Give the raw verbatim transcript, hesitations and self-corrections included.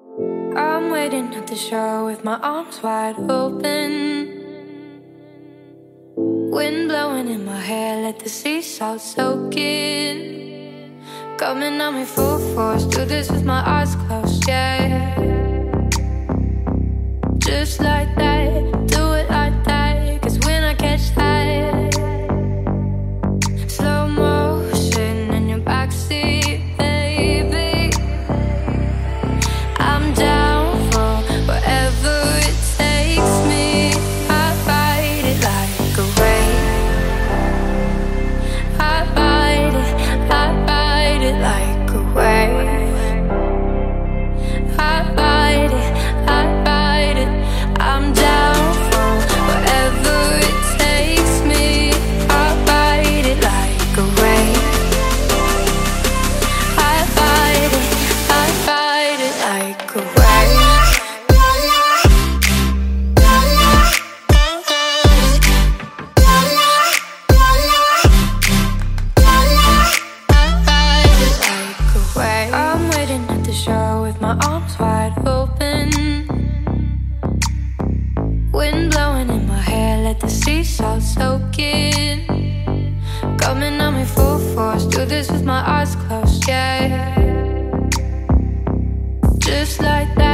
I'm waiting at the shore with my arms wide open. Wind blowing in my hair, let the sea salt soak in. Coming on me full force, do this with my eyes closed, yeah. Just like that, do it like that. Cause when I catch that slow motion in your backseat, baby, I'm down for wherever it takes me. I ride it like a wave. I ride it, I ride it like a wave. I ride it, I ride it. I'm down for wherever it takes me. I ride it like a wave. I ride it, I ride it like a wave. I'm waiting at the shore with my arms wide open. Wind blowing in my hair, let the sea salt soak in. Coming on me full force, do this with my eyes closed, yeah. Just like that.